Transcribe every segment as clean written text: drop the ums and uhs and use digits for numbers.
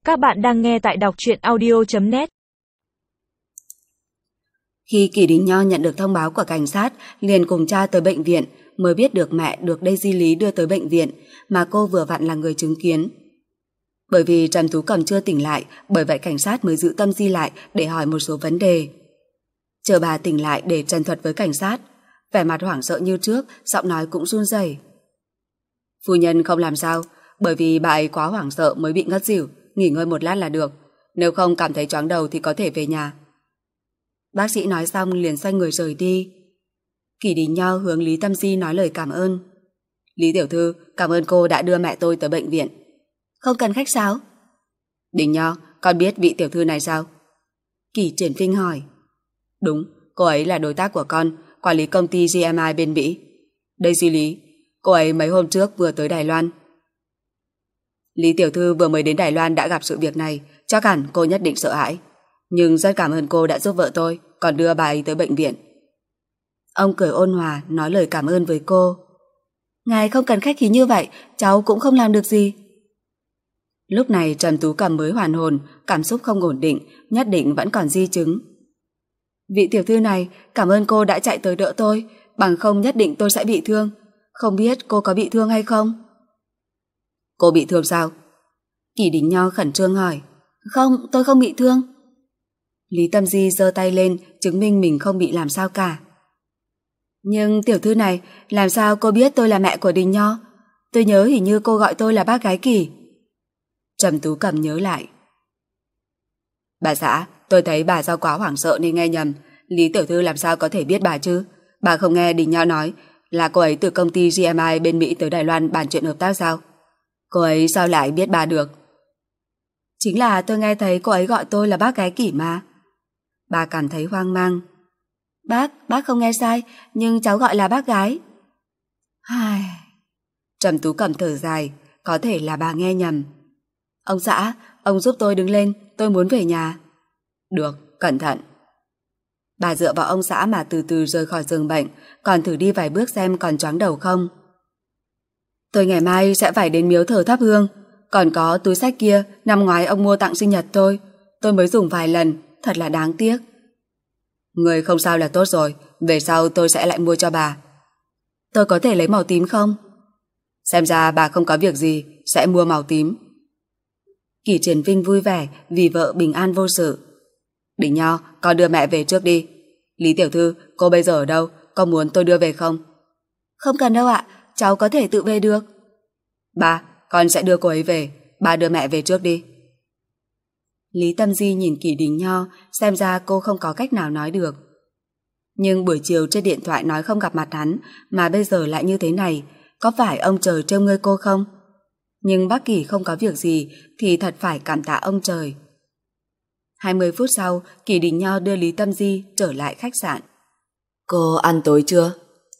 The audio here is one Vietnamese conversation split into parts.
Các bạn đang nghe tại đọc truyện audio.net. Khi Kỷ Đình Nho nhận được thông báo của cảnh sát, liền cùng cha tới bệnh viện, mới biết được mẹ được Daisy Lý đưa tới bệnh viện, mà cô vừa vặn là người chứng kiến. Bởi vì Trần Tú Cầm chưa tỉnh lại, bởi vậy cảnh sát mới giữ Tâm Di lại để hỏi một số vấn đề. Chờ bà tỉnh lại để trần thuật với cảnh sát, vẻ mặt hoảng sợ như trước, giọng nói cũng run rẩy. Phu nhân không làm sao, bởi vì bà ấy quá hoảng sợ mới bị ngất xỉu, nghỉ ngơi một lát là được, nếu không cảm thấy choáng đầu thì có thể về nhà. Bác sĩ nói xong liền xoay người rời đi. Kỷ Đình Nho hướng Lý Tâm Di nói lời cảm ơn. Lý tiểu thư, cảm ơn cô đã đưa mẹ tôi tới bệnh viện. Không cần khách sáo. Đình Nho, con biết vị tiểu thư này sao? Kỷ Triển Vinh hỏi. Đúng, cô ấy là đối tác của con, quản lý công ty GMI bên Mỹ. Daisy Lý, cô ấy mấy hôm trước vừa tới Đài Loan. Lý tiểu thư vừa mới đến Đài Loan đã gặp sự việc này, chắc hẳn cô nhất định sợ hãi. Nhưng rất cảm ơn cô đã giúp vợ tôi, còn đưa bà ấy tới bệnh viện. Ông cười ôn hòa nói lời cảm ơn với cô. Ngài không cần khách khí như vậy, cháu cũng không làm được gì. Lúc này Trần Tú Cầm mới hoàn hồn, cảm xúc không ổn định, nhất định vẫn còn di chứng. Vị tiểu thư này, cảm ơn cô đã chạy tới đỡ tôi, bằng không nhất định tôi sẽ bị thương. Không biết cô có bị thương hay không? Cô bị thương sao? Kỷ Đình Nho khẩn trương hỏi. Không, tôi không bị thương. Lý Tâm Di giơ tay lên, chứng minh mình không bị làm sao cả. Nhưng tiểu thư này, làm sao cô biết tôi là mẹ của Đình Nho? Tôi nhớ hình như cô gọi tôi là bác gái Kỷ. Trầm Tú Cầm nhớ lại. Bà xã, tôi thấy bà do quá hoảng sợ nên nghe nhầm. Lý tiểu thư làm sao có thể biết bà chứ? Bà không nghe Đình Nho nói là cô ấy từ công ty GMI bên Mỹ tới Đài Loan bàn chuyện hợp tác sao? Cô ấy sao lại biết bà được? Chính là tôi nghe thấy cô ấy gọi tôi là bác gái Kỷ mà. Bà cảm thấy hoang mang. Bác không nghe sai, nhưng cháu gọi là bác gái. Ai... Trầm Tú Cầm thở dài, có thể là bà nghe nhầm. Ông xã, ông giúp tôi đứng lên, tôi muốn về nhà. Được, cẩn thận. Bà dựa vào ông xã mà từ từ rời khỏi giường bệnh, còn thử đi vài bước xem còn choáng đầu không. Tôi ngày mai sẽ phải đến miếu thờ thắp hương. Còn có túi xách kia, năm ngoái ông mua tặng sinh nhật tôi mới dùng vài lần, thật là đáng tiếc. Người không sao là tốt rồi, về sau tôi sẽ lại mua cho bà. Tôi có thể lấy màu tím không? Xem ra bà không có việc gì, sẽ mua màu tím. Kỷ Triển Vinh vui vẻ vì vợ bình an vô sự. Đình Nho, con đưa mẹ về trước đi. Lý tiểu thư, cô bây giờ ở đâu? Có muốn tôi đưa về không? Không cần đâu ạ, cháu có thể tự về được. Ba, con sẽ đưa cô ấy về. Ba đưa mẹ về trước đi. Lý Tâm Di nhìn Kỷ Đình Nho, xem ra cô không có cách nào nói được. Nhưng buổi chiều trên điện thoại nói không gặp mặt hắn, mà bây giờ lại như thế này, có phải ông trời trêu ngươi cô không? Nhưng bác Kỷ không có việc gì thì thật phải cảm tạ ông trời. 20 phút sau, Kỷ Đình Nho đưa Lý Tâm Di trở lại khách sạn. Cô ăn tối chưa?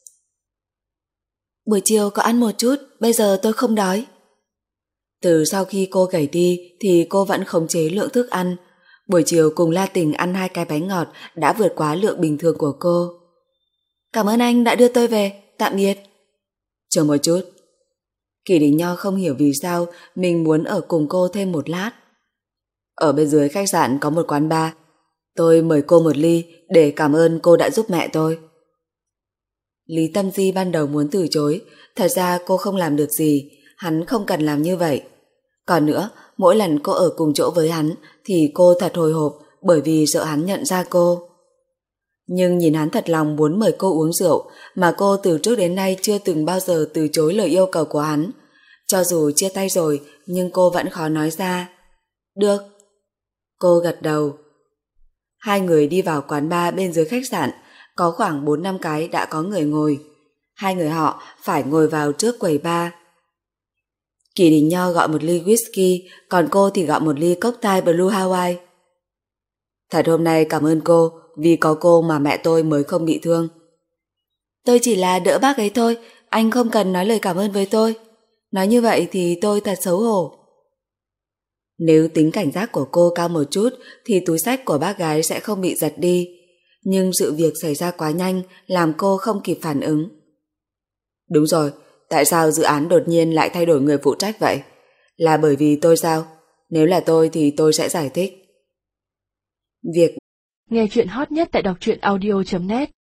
Buổi chiều có ăn một chút, bây giờ tôi không đói. Từ sau khi cô gầy đi thì cô vẫn khống chế lượng thức ăn. Buổi chiều cùng La Tình ăn 2 cái bánh ngọt đã vượt quá lượng bình thường của cô. Cảm ơn anh đã đưa tôi về, tạm biệt. Chờ một chút. Kỷ Đình Nho không hiểu vì sao mình muốn ở cùng cô thêm một lát. Ở bên dưới khách sạn có một quán bar. Tôi mời cô một ly để cảm ơn cô đã giúp mẹ tôi. Lý Tâm Di ban đầu muốn từ chối, thật ra cô không làm được gì, hắn không cần làm như vậy. Còn nữa, mỗi lần cô ở cùng chỗ với hắn thì cô thật hồi hộp bởi vì sợ hắn nhận ra cô. Nhưng nhìn hắn thật lòng muốn mời cô uống rượu mà cô từ trước đến nay chưa từng bao giờ từ chối lời yêu cầu của hắn. Cho dù chia tay rồi nhưng cô vẫn khó nói ra. Được. Cô gật đầu. Hai người đi vào quán bar bên dưới khách sạn, có khoảng 4-5 cái đã có người ngồi. Hai người họ phải ngồi vào trước quầy bar. Kỷ Đình Nho gọi một ly whisky, còn cô thì gọi một ly cocktail Blue Hawaii. Thật hôm nay cảm ơn cô, vì có cô mà mẹ tôi mới không bị thương. Tôi chỉ là đỡ bác ấy thôi, anh không cần nói lời cảm ơn với tôi. Nói như vậy thì tôi thật xấu hổ. Nếu tính cảnh giác của cô cao một chút thì túi xách của bác gái sẽ không bị giật đi. Nhưng sự việc xảy ra quá nhanh làm cô không kịp phản ứng. Đúng rồi, tại sao dự án đột nhiên lại thay đổi người phụ trách vậy? Là bởi vì tôi sao? Nếu là tôi thì tôi sẽ giải thích. Việc nghe chuyện hot nhất tại đọc truyện audio.net